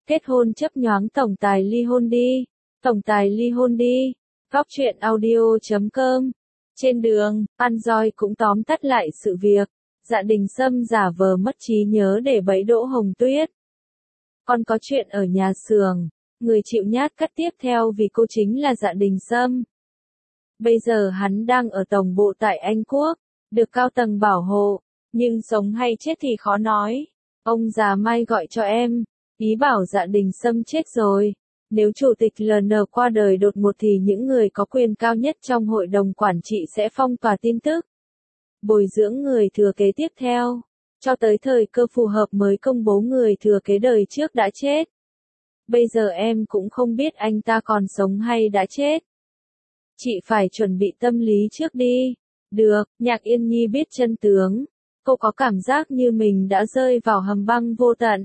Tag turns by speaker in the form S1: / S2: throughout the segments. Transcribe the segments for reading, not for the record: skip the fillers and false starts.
S1: Kết hôn chấp nhoáng tổng tài ly hôn đi. Tổng tài ly hôn đi. Góc truyện audio.com. Trên đường, An Doi cũng tóm tắt lại sự việc. Dạ Đình Sâm giả vờ mất trí nhớ để bẫy Đỗ Hồng Tuyết. Còn có chuyện ở nhà xưởng, người chịu nhát cắt tiếp theo vì cô chính là Dạ Đình Sâm. Bây giờ hắn đang ở tổng bộ tại Anh Quốc, được cao tầng bảo hộ, nhưng sống hay chết thì khó nói. Ông già Mai gọi cho em, ý bảo Dạ Đình Sâm chết rồi. Nếu chủ tịch LN qua đời đột ngột thì những người có quyền cao nhất trong hội đồng quản trị sẽ phong tỏa tin tức, bồi dưỡng người thừa kế tiếp theo, cho tới thời cơ phù hợp mới công bố người thừa kế đời trước đã chết. Bây giờ em cũng không biết anh ta còn sống hay đã chết. Chị phải chuẩn bị tâm lý trước đi. Được, Nhạc Yên Nhi biết chân tướng. Cô có cảm giác như mình đã rơi vào hầm băng vô tận.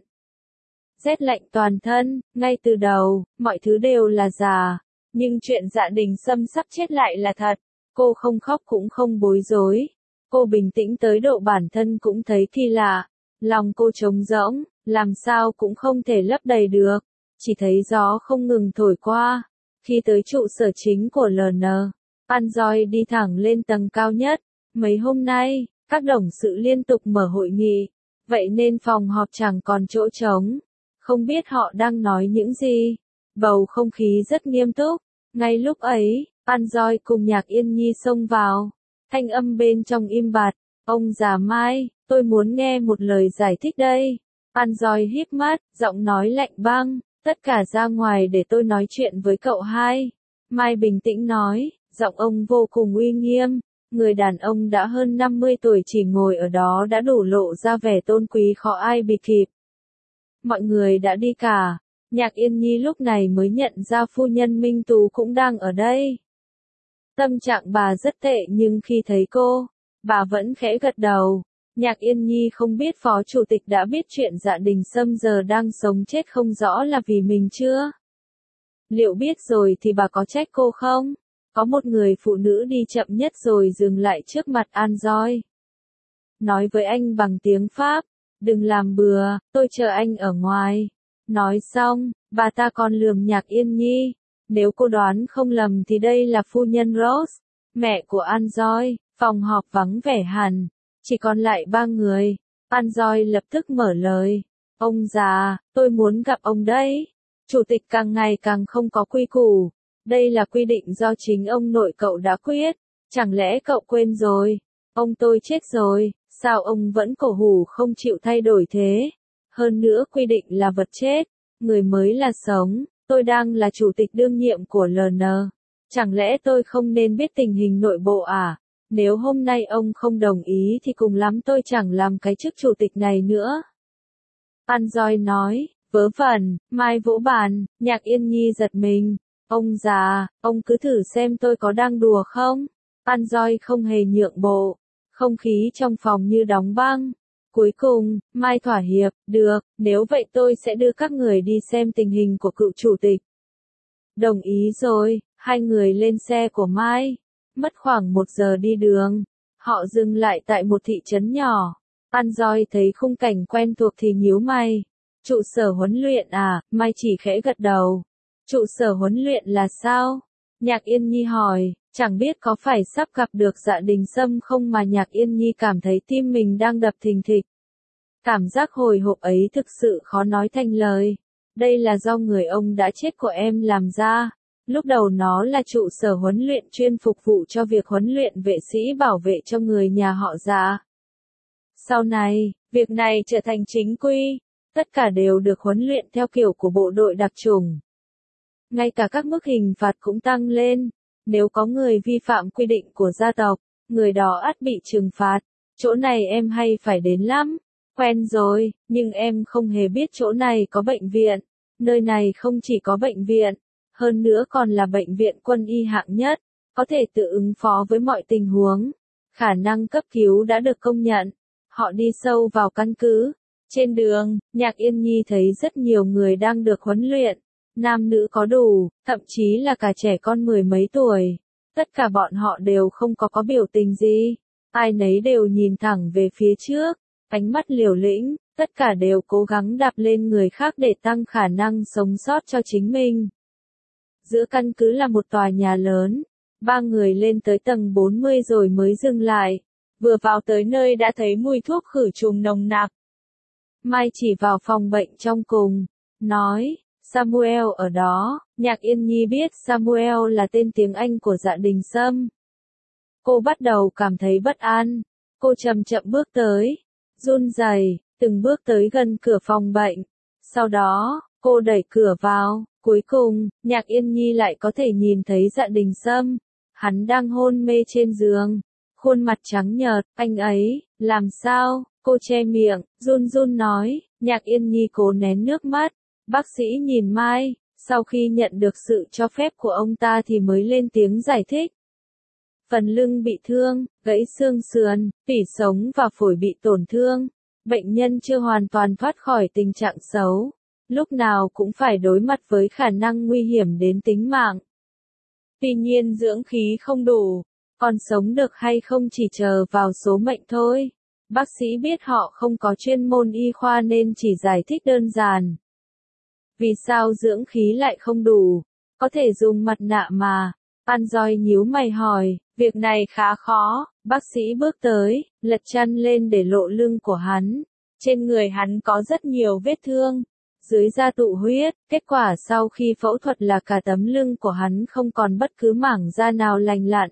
S1: Rét lạnh toàn thân, ngay từ đầu, mọi thứ đều là giả. Nhưng chuyện Dạ Đình Sâm sắp chết lại là thật. Cô không khóc cũng không bối rối. Cô bình tĩnh tới độ bản thân cũng thấy kỳ lạ. Lòng cô trống rỗng, làm sao cũng không thể lấp đầy được. Chỉ thấy gió không ngừng thổi qua. Khi tới trụ sở chính của LN, An Doi đi thẳng lên tầng cao nhất. Mấy hôm nay, các đồng sự liên tục mở hội nghị. Vậy nên phòng họp chẳng còn chỗ trống. Không biết họ đang nói những gì. Bầu không khí rất nghiêm túc. Ngay lúc ấy, An Doi cùng Nhạc Yên Nhi xông vào. Thanh âm bên trong im bặt. Ông già Mai, tôi muốn nghe một lời giải thích đây. An Doi híp mắt, giọng nói lạnh băng. Tất cả ra ngoài để tôi nói chuyện với cậu hai. Mai bình tĩnh nói, giọng ông vô cùng uy nghiêm. Người đàn ông đã hơn 50 tuổi chỉ ngồi ở đó đã đủ lộ ra vẻ tôn quý khó ai bì kịp. Mọi người đã đi cả. Nhạc Yên Nhi lúc này mới nhận ra phu nhân Minh Tú cũng đang ở đây. Tâm trạng bà rất tệ nhưng khi thấy cô, bà vẫn khẽ gật đầu. Nhạc Yên Nhi không biết phó chủ tịch đã biết chuyện Dạ Đình Sâm giờ đang sống chết không rõ là vì mình chưa? Liệu biết rồi thì bà có trách cô không? Có một người phụ nữ đi chậm nhất rồi dừng lại trước mặt An Doi. Nói với anh bằng tiếng Pháp, đừng làm bừa, tôi chờ anh ở ngoài. Nói xong, bà ta còn lườm Nhạc Yên Nhi. Nếu cô đoán không lầm thì đây là phu nhân Rose, mẹ của An Doi. Phòng họp vắng vẻ hẳn. Chỉ còn lại 3 người. An Doi lập tức mở lời. Ông già, tôi muốn gặp ông đấy. Chủ tịch càng ngày càng không có quy củ. Đây là quy định do chính ông nội cậu đã quyết. Chẳng lẽ cậu quên rồi? Ông tôi chết rồi, sao ông vẫn cổ hủ không chịu thay đổi thế? Hơn nữa quy định là vật chết, người mới là sống. Tôi đang là chủ tịch đương nhiệm của LN. Chẳng lẽ tôi không nên biết tình hình nội bộ à? Nếu hôm nay ông không đồng ý thì cùng lắm tôi chẳng làm cái chức chủ tịch này nữa. An Doi nói, vớ vẩn. Mai vỗ bàn. Nhạc Yên Nhi giật mình. Ông già, ông cứ thử xem tôi có đang đùa không? An Doi không hề nhượng bộ. Không khí trong phòng như đóng băng. Cuối cùng, Mai thỏa hiệp, được, nếu vậy tôi sẽ đưa các người đi xem tình hình của cựu chủ tịch. Đồng ý rồi, hai người lên xe của Mai. Mất khoảng 1 giờ đi đường. Họ dừng lại tại một thị trấn nhỏ. An Doi thấy khung cảnh quen thuộc thì nhíu mày. Trụ sở huấn luyện à? Mai chỉ khẽ gật đầu. Trụ sở huấn luyện là sao? Nhạc Yên Nhi hỏi. Chẳng biết có phải sắp gặp được Dạ Đình Sâm không mà Nhạc Yên Nhi cảm thấy tim mình đang đập thình thịch. Cảm giác hồi hộp ấy thực sự khó nói thành lời. Đây là do người ông đã chết của em làm ra. Lúc đầu nó là trụ sở huấn luyện chuyên phục vụ cho việc huấn luyện vệ sĩ bảo vệ cho người nhà họ Dạ. Sau này, việc này trở thành chính quy. Tất cả đều được huấn luyện theo kiểu của bộ đội đặc chủng. Ngay cả các mức hình phạt cũng tăng lên. Nếu có người vi phạm quy định của gia tộc, người đó ắt bị trừng phạt. Chỗ này em hay phải đến lắm. Quen rồi, nhưng em không hề biết chỗ này có bệnh viện. Nơi này không chỉ có bệnh viện, hơn nữa còn là bệnh viện quân y hạng nhất, có thể tự ứng phó với mọi tình huống. Khả năng cấp cứu đã được công nhận. Họ đi sâu vào căn cứ. Trên đường, Nhạc Yên Nhi thấy rất nhiều người đang được huấn luyện. Nam nữ có đủ, thậm chí là cả trẻ con 10 mấy tuổi. Tất cả bọn họ đều không có biểu tình gì. Ai nấy đều nhìn thẳng về phía trước, ánh mắt liều lĩnh. tất cả đều cố gắng đạp lên người khác để tăng khả năng sống sót cho chính mình. Giữa căn cứ là một tòa nhà lớn, ba người lên tới tầng 40 rồi mới dừng lại. Vừa vào tới nơi đã thấy mùi thuốc khử trùng nồng nặc. Mai chỉ vào phòng bệnh trong cùng, nói, Samuel ở đó. Nhạc Yên Nhi biết Samuel là tên tiếng Anh của Dạ Đình Sâm. Cô bắt đầu cảm thấy bất an. Cô chậm chậm bước tới, run rẩy, từng bước tới gần cửa phòng bệnh. Sau đó, cô đẩy cửa vào, cuối cùng, Nhạc Yên Nhi lại có thể nhìn thấy Dạ Đình Sâm. Hắn đang hôn mê trên giường, khuôn mặt trắng nhợt, anh ấy, làm sao? Cô che miệng, run run nói. Nhạc Yên Nhi cố nén nước mắt. Bác sĩ nhìn Mai, sau khi nhận được sự cho phép của ông ta thì mới lên tiếng giải thích. Phần lưng bị thương, gãy xương sườn, tủy sống và phổi bị tổn thương. Bệnh nhân chưa hoàn toàn thoát khỏi tình trạng xấu. Lúc nào cũng phải đối mặt với khả năng nguy hiểm đến tính mạng. Tuy nhiên dưỡng khí không đủ, còn sống được hay không chỉ chờ vào số mệnh thôi. Bác sĩ biết họ không có chuyên môn y khoa nên chỉ giải thích đơn giản. Vì sao dưỡng khí lại không đủ? Có thể dùng mặt nạ mà. Panjoy nhíu mày hỏi, việc này khá khó. Bác sĩ bước tới, lật chăn lên để lộ lưng của hắn. Trên người hắn có rất nhiều vết thương. Dưới da tụ huyết, kết quả sau khi phẫu thuật là cả tấm lưng của hắn không còn bất cứ mảng da nào lành lặn.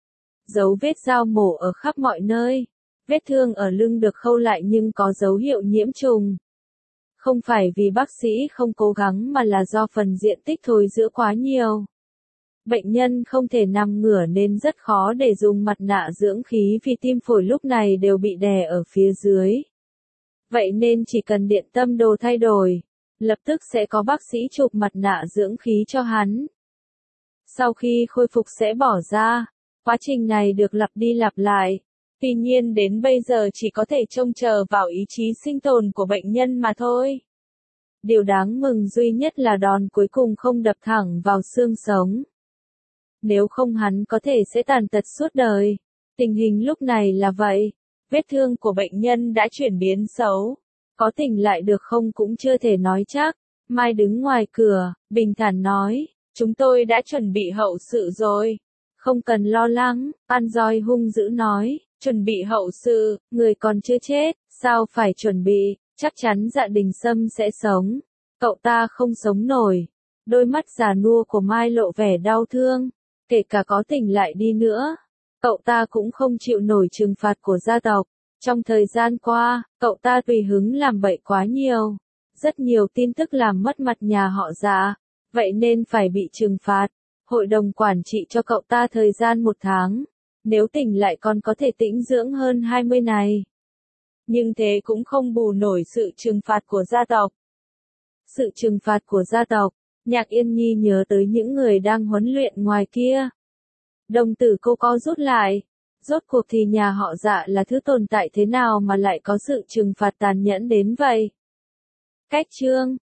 S1: Dấu vết dao mổ ở khắp mọi nơi. Vết thương ở lưng được khâu lại nhưng có dấu hiệu nhiễm trùng. Không phải vì bác sĩ không cố gắng mà là do phần diện tích thối rữa quá nhiều. Bệnh nhân không thể nằm ngửa nên rất khó để dùng mặt nạ dưỡng khí vì tim phổi lúc này đều bị đè ở phía dưới. Vậy nên chỉ cần điện tâm đồ thay đổi, lập tức sẽ có bác sĩ chụp mặt nạ dưỡng khí cho hắn. Sau khi khôi phục sẽ bỏ ra, quá trình này được lặp đi lặp lại. Tuy nhiên đến bây giờ chỉ có thể trông chờ vào ý chí sinh tồn của bệnh nhân mà thôi. Điều đáng mừng duy nhất là đòn cuối cùng không đập thẳng vào xương sống. Nếu không hắn có thể sẽ tàn tật suốt đời. Tình hình lúc này là vậy. Vết thương của bệnh nhân đã chuyển biến xấu. Có tỉnh lại được không cũng chưa thể nói chắc. Mai đứng ngoài cửa, bình thản nói, chúng tôi đã chuẩn bị hậu sự rồi. Không cần lo lắng, Panjoy hung dữ nói, chuẩn bị hậu sự, người còn chưa chết, sao phải chuẩn bị, chắc chắn Dạ Đình Sâm sẽ sống. Cậu ta không sống nổi. Đôi mắt già nua của Mai lộ vẻ đau thương. Kể cả có tỉnh lại đi nữa, cậu ta cũng không chịu nổi trừng phạt của gia tộc. Trong thời gian qua, cậu ta tùy hứng làm bậy quá nhiều. Rất nhiều tin tức làm mất mặt nhà họ Dạ, vậy nên phải bị trừng phạt. Hội đồng quản trị cho cậu ta thời gian 1 tháng. Nếu tỉnh lại còn có thể tĩnh dưỡng hơn 20 ngày. Nhưng thế cũng không bù nổi sự trừng phạt của gia tộc. Sự trừng phạt của gia tộc. Nhạc Yên Nhi nhớ tới những người đang huấn luyện ngoài kia. Đồng tử cô co rút lại. Rốt cuộc thì nhà họ Dạ là thứ tồn tại thế nào mà lại có sự trừng phạt tàn nhẫn đến vậy? Cách chương